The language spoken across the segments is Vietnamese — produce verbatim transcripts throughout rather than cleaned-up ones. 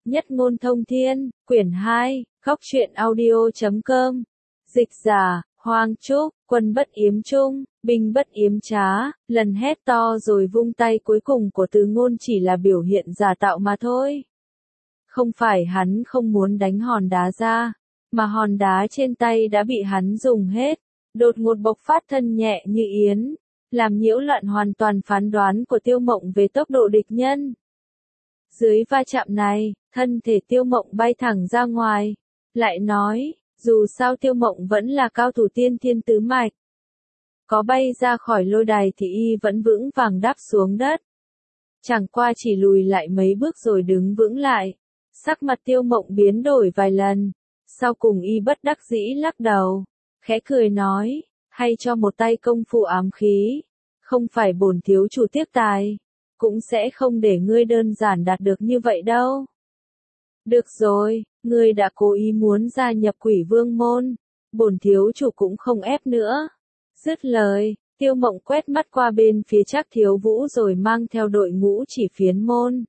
Nhất ngôn thông thiên, quyển hai, góc truyện audio chấm com. Dịch giả, Hoàng Trúc, quân bất yếm trung, binh bất yếm trá, lần hét to rồi vung tay cuối cùng của Từ Ngôn chỉ là biểu hiện giả tạo mà thôi. Không phải hắn không muốn đánh hòn đá ra, mà hòn đá trên tay đã bị hắn dùng hết, đột ngột bộc phát thân nhẹ như yến, làm nhiễu loạn hoàn toàn phán đoán của Tiêu Mộng về tốc độ địch nhân. Dưới va chạm này, thân thể Tiêu Mộng bay thẳng ra ngoài, lại nói, dù sao Tiêu Mộng vẫn là cao thủ tiên thiên tứ mạch. Có bay ra khỏi lôi đài thì y vẫn vững vàng đáp xuống đất. Chẳng qua chỉ lùi lại mấy bước rồi đứng vững lại. Sắc mặt Tiêu Mộng biến đổi vài lần, sau cùng y bất đắc dĩ lắc đầu, khẽ cười nói, hay cho một tay công phu ám khí, không phải bổn thiếu chủ tiếc tài, cũng sẽ không để ngươi đơn giản đạt được như vậy đâu. Được rồi, ngươi đã cố ý muốn gia nhập Quỷ Vương môn, bổn thiếu chủ cũng không ép nữa. Dứt lời, Tiêu Mộng quét mắt qua bên phía Trác Thiếu Vũ rồi mang theo đội ngũ chỉ phiến môn.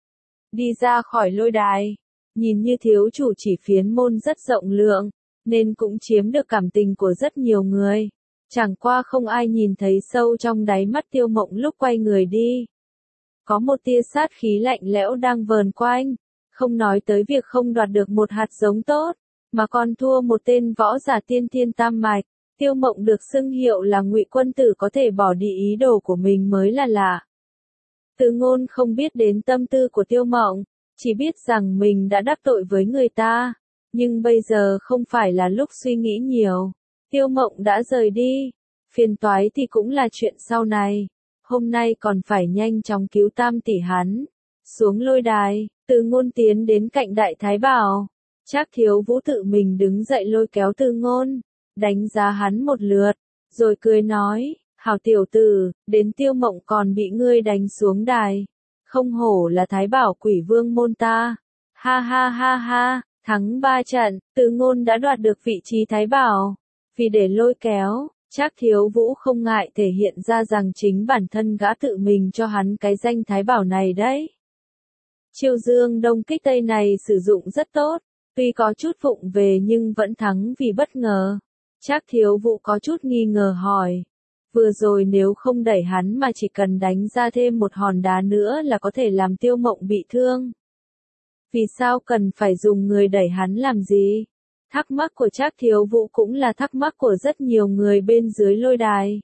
Đi ra khỏi lôi đài, nhìn như thiếu chủ chỉ phiến môn rất rộng lượng, nên cũng chiếm được cảm tình của rất nhiều người. Chẳng qua không ai nhìn thấy sâu trong đáy mắt Tiêu Mộng lúc quay người đi. Có một tia sát khí lạnh lẽo đang vờn quanh, không nói tới việc không đoạt được một hạt giống tốt, mà còn thua một tên võ giả tiên thiên tam mạch. Tiêu Mộng được xưng hiệu là Ngụy Quân Tử có thể bỏ đi ý đồ của mình mới là lạ. Từ Ngôn không biết đến tâm tư của Tiêu Mộng, chỉ biết rằng mình đã đắc tội với người ta, nhưng bây giờ không phải là lúc suy nghĩ nhiều. Tiêu Mộng đã rời đi, phiền toái thì cũng là chuyện sau này, hôm nay còn phải nhanh chóng cứu tam tỷ hắn. Xuống lôi đài, Từ Ngôn tiến đến cạnh Đại Thái Bảo, Trác Thiếu Vũ tự mình đứng dậy lôi kéo Từ Ngôn, đánh giá hắn một lượt, rồi cười nói, hảo tiểu tử, đến Tiêu Mộng còn bị ngươi đánh xuống đài, không hổ là Thái Bảo Quỷ Vương môn ta. Ha ha ha ha, thắng ba trận, Từ Ngôn đã đoạt được vị trí Thái Bảo. Vì để lôi kéo, Trác Thiếu Vũ không ngại thể hiện ra rằng chính bản thân gã tự mình cho hắn cái danh Thái Bảo này đấy. Chiêu dương đông kích tây này sử dụng rất tốt, tuy có chút vụng về nhưng vẫn thắng vì bất ngờ. Trác Thiếu Vũ có chút nghi ngờ hỏi, vừa rồi nếu không đẩy hắn mà chỉ cần đánh ra thêm một hòn đá nữa là có thể làm Tiêu Mộng bị thương. Vì sao cần phải dùng người đẩy hắn làm gì? Thắc mắc của Trác Thiếu Vũ cũng là thắc mắc của rất nhiều người bên dưới lôi đài.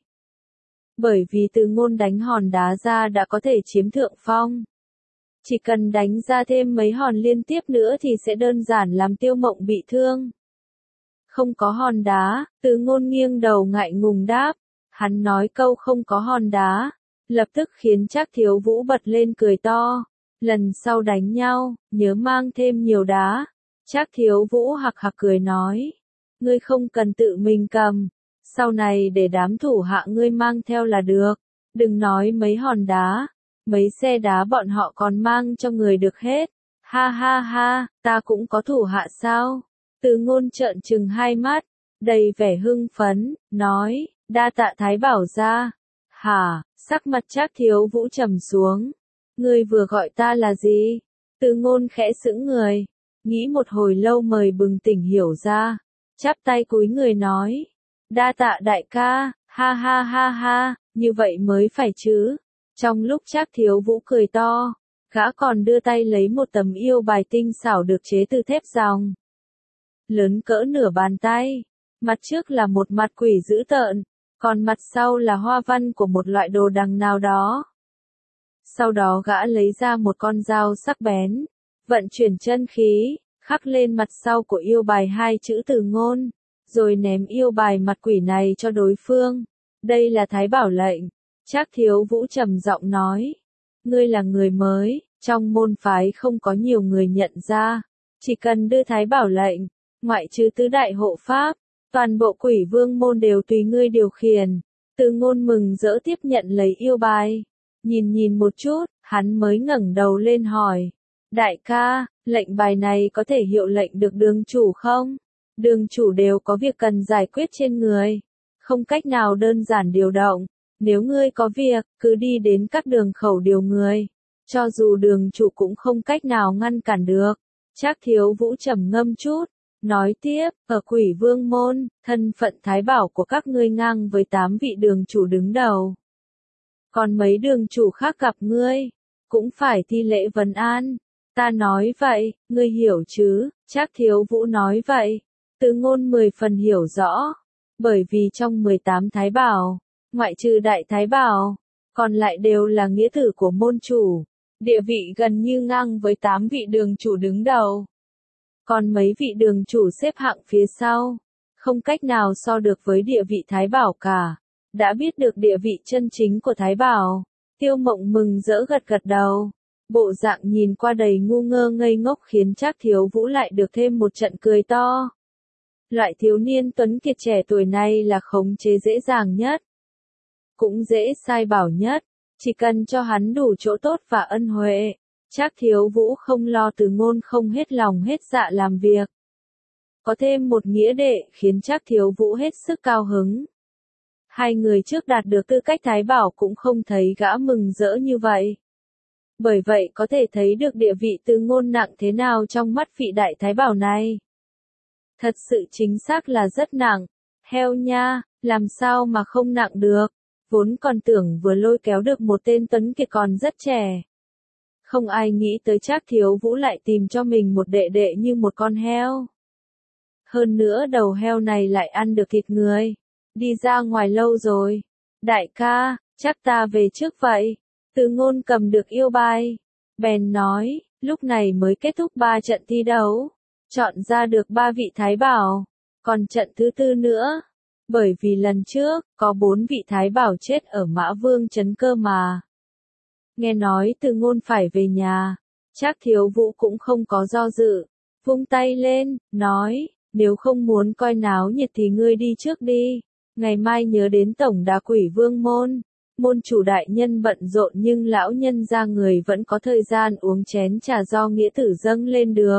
Bởi vì Từ Ngôn đánh hòn đá ra đã có thể chiếm thượng phong. Chỉ cần đánh ra thêm mấy hòn liên tiếp nữa thì sẽ đơn giản làm Tiêu Mộng bị thương. Không có hòn đá, Từ Ngôn nghiêng đầu ngại ngùng đáp. Hắn nói câu không có hòn đá, lập tức khiến Trác Thiếu Vũ bật lên cười to. Lần sau đánh nhau, nhớ mang thêm nhiều đá. Trác Thiếu Vũ hạc hạc cười nói, ngươi không cần tự mình cầm, sau này để đám thủ hạ ngươi mang theo là được, đừng nói mấy hòn đá, mấy xe đá bọn họ còn mang cho người được hết. Ha ha ha, ta cũng có thủ hạ sao? Từ Ngôn trợn trừng hai mắt, đầy vẻ hưng phấn, nói, đa tạ Thái Bảo gia. Hả? Sắc mặt Trác Thiếu Vũ trầm xuống. Ngươi vừa gọi ta là gì? Từ Ngôn khẽ sững người, nghĩ một hồi lâu mời bừng tỉnh hiểu ra, chắp tay cúi người nói, đa tạ đại ca, ha ha ha ha, như vậy mới phải chứ. Trong lúc Trác Thiếu Vũ cười to, gã còn đưa tay lấy một tấm yêu bài tinh xảo được chế từ thép ròng, lớn cỡ nửa bàn tay, mặt trước là một mặt quỷ dữ tợn, còn mặt sau là hoa văn của một loại đồ đằng nào đó. Sau đó gã lấy ra một con dao sắc bén, vận chuyển chân khí, khắc lên mặt sau của yêu bài hai chữ Từ Ngôn, rồi ném yêu bài mặt quỷ này cho đối phương. Đây là Thái Bảo lệnh. Trác Thiếu Vũ trầm giọng nói, ngươi là người mới, trong môn phái không có nhiều người nhận ra, chỉ cần đưa Thái Bảo lệnh, ngoại trừ tứ đại hộ pháp, toàn bộ Quỷ Vương môn đều tùy ngươi điều khiển. Từ Ngôn mừng rỡ tiếp nhận lấy yêu bài, nhìn nhìn một chút, hắn mới ngẩng đầu lên hỏi, đại ca, lệnh bài này có thể hiệu lệnh được đường chủ không? Đường chủ đều có việc cần giải quyết trên người, không cách nào đơn giản điều động, nếu ngươi có việc, cứ đi đến các đường khẩu điều người, cho dù đường chủ cũng không cách nào ngăn cản được. Trác Thiếu Vũ trầm ngâm chút, nói tiếp, ở Quỷ Vương môn, thân phận thái bảo của các ngươi ngang với tám vị đường chủ đứng đầu. Còn mấy đường chủ khác gặp ngươi, cũng phải thi lễ vấn an. Ta nói vậy, ngươi hiểu chứ? Trác Thiếu Vũ nói vậy. Từ Ngôn mười phần hiểu rõ, bởi vì trong mười tám thái bảo, ngoại trừ đại thái bảo, còn lại đều là nghĩa tử của môn chủ, địa vị gần như ngang với tám vị đường chủ đứng đầu. Còn mấy vị đường chủ xếp hạng phía sau, không cách nào so được với địa vị thái bảo cả. Đã biết được địa vị chân chính của thái bảo, Tiêu Mộng mừng rỡ gật gật đầu. Bộ dạng nhìn qua đầy ngu ngơ ngây ngốc khiến Trác Thiếu Vũ lại được thêm một trận cười to. Loại thiếu niên tuấn kiệt trẻ tuổi này là khống chế dễ dàng nhất, cũng dễ sai bảo nhất, chỉ cần cho hắn đủ chỗ tốt và ân huệ. Trác Thiếu Vũ không lo Từ Ngôn không hết lòng hết dạ làm việc. Có thêm một nghĩa đệ khiến Trác Thiếu Vũ hết sức cao hứng. Hai người trước đạt được tư cách thái bảo cũng không thấy gã mừng rỡ như vậy. Bởi vậy có thể thấy được địa vị Từ Ngôn nặng thế nào trong mắt vị đại thái bảo này. Thật sự chính xác là rất nặng. Heo nha, làm sao mà không nặng được. Vốn còn tưởng vừa lôi kéo được một tên tuấn kiệt còn rất trẻ. Không ai nghĩ tới Trác Thiếu Vũ lại tìm cho mình một đệ đệ như một con heo. Hơn nữa đầu heo này lại ăn được thịt người. Đi ra ngoài lâu rồi. Đại ca, chắc ta về trước vậy. Từ Ngôn cầm được yêu bài. Bèn nói, lúc này mới kết thúc ba trận thi đấu. Chọn ra được ba vị thái bảo. Còn trận thứ tư nữa. Bởi vì lần trước, có bốn vị thái bảo chết ở Mã Vương Trấn cơ mà. Nghe nói Từ Ngôn phải về nhà. Trác Thiếu Vũ cũng không có do dự. Vung tay lên, nói, nếu không muốn coi náo nhiệt thì ngươi đi trước đi. Ngày mai nhớ đến tổng đà Quỷ Vương môn. Môn chủ đại nhân bận rộn nhưng lão nhân ra người vẫn có thời gian uống chén trà do nghĩa tử dâng lên được.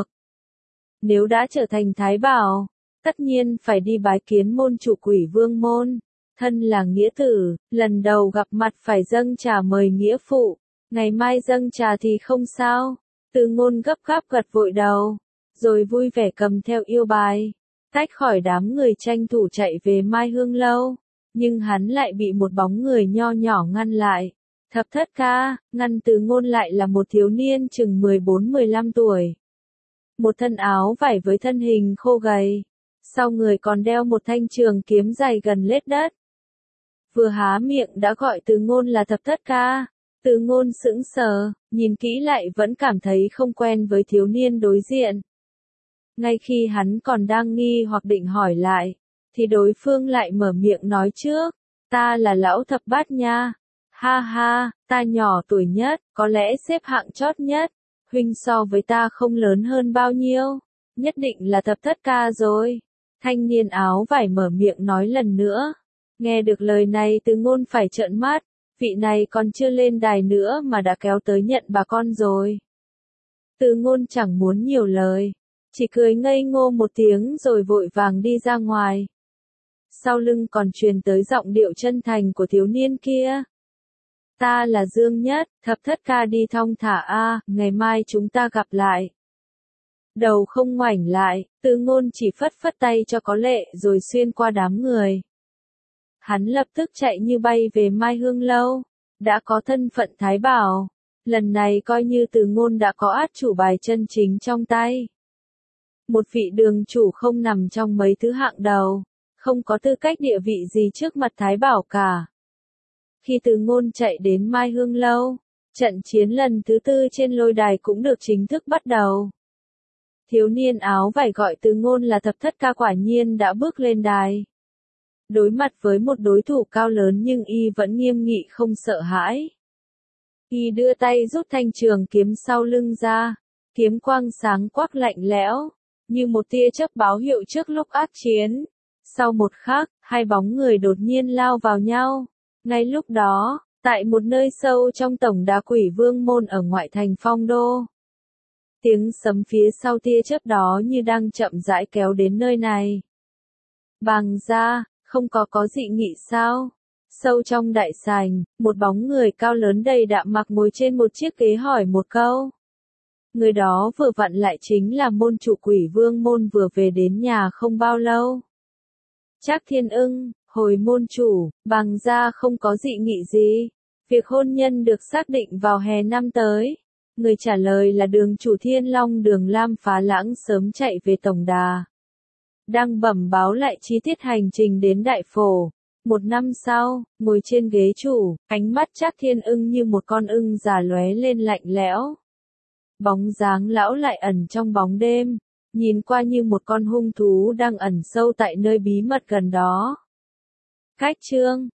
Nếu đã trở thành thái bảo, tất nhiên phải đi bái kiến môn chủ Quỷ Vương môn. Thân là nghĩa tử, lần đầu gặp mặt phải dâng trà mời nghĩa phụ. Ngày mai dâng trà thì không sao. Từ Ngôn gấp gáp gật vội đầu, rồi vui vẻ cầm theo yêu bài, tách khỏi đám người tranh thủ chạy về Mai Hương lâu. Nhưng hắn lại bị một bóng người nho nhỏ ngăn lại. Thập thất ca, ngăn Từ Ngôn lại là một thiếu niên chừng mười bốn mười lăm tuổi. Một thân áo vải với thân hình khô gầy. Sau người còn đeo một thanh trường kiếm dài gần lết đất. Vừa há miệng đã gọi Từ Ngôn là thập thất ca. Từ Ngôn sững sờ, nhìn kỹ lại vẫn cảm thấy không quen với thiếu niên đối diện. Ngay khi hắn còn đang nghi hoặc định hỏi lại, thì đối phương lại mở miệng nói trước, ta là lão thập bát nha. Ha ha, ta nhỏ tuổi nhất, có lẽ xếp hạng chót nhất. Huynh so với ta không lớn hơn bao nhiêu, nhất định là thập thất ca rồi. Thanh niên áo vải mở miệng nói lần nữa. Nghe được lời này Từ Ngôn phải trợn mắt, vị này còn chưa lên đài nữa mà đã kéo tới nhận bà con rồi. Từ Ngôn chẳng muốn nhiều lời, chỉ cười ngây ngô một tiếng rồi vội vàng đi ra ngoài. Sau lưng còn truyền tới giọng điệu chân thành của thiếu niên kia. Ta là Dương Nhất, thập thất ca đi thong thả a, ngày mai chúng ta gặp lại. Đầu không ngoảnh lại, Từ Ngôn chỉ phất phất tay cho có lệ rồi xuyên qua đám người. Hắn lập tức chạy như bay về Mai Hương lâu, đã có thân phận thái bảo. Lần này coi như Từ Ngôn đã có át chủ bài chân chính trong tay. Một vị đường chủ không nằm trong mấy thứ hạng đầu, không có tư cách địa vị gì trước mặt thái bảo cả. Khi Từ Ngôn chạy đến Mai Hương lâu, trận chiến lần thứ tư trên lôi đài cũng được chính thức bắt đầu. Thiếu niên áo vải gọi Từ Ngôn là thập thất ca quả nhiên đã bước lên đài. Đối mặt với một đối thủ cao lớn nhưng y vẫn nghiêm nghị không sợ hãi. Y đưa tay rút thanh trường kiếm sau lưng ra, kiếm quang sáng quắc lạnh lẽo, như một tia chớp báo hiệu trước lúc ác chiến. Sau một khắc, hai bóng người đột nhiên lao vào nhau. Ngay lúc đó, tại một nơi sâu trong tổng đá Quỷ Vương môn ở ngoại thành Phong Đô. Tiếng sấm phía sau tia chớp đó như đang chậm rãi kéo đến nơi này. Bàng ra, không có có dị nghị sao? Sâu trong đại sảnh, một bóng người cao lớn đầy đạm mặc ngồi trên một chiếc ghế hỏi một câu. Người đó vừa vặn lại chính là môn chủ Quỷ Vương môn vừa về đến nhà không bao lâu. Trác Thiên Ưng, hồi môn chủ, bằng ra không có dị nghị gì. Việc hôn nhân được xác định vào hè năm tới. Người trả lời là đường chủ Thiên Long Đường Lam Phá Lãng sớm chạy về tổng đà. Đang bẩm báo lại chi tiết hành trình đến Đại Phổ. Một năm sau, ngồi trên ghế chủ, ánh mắt Trác Thiên Ưng như một con ưng già lóe lên lạnh lẽo. Bóng dáng lão lại ẩn trong bóng đêm, nhìn qua như một con hung thú đang ẩn sâu tại nơi bí mật gần đó. Cách chương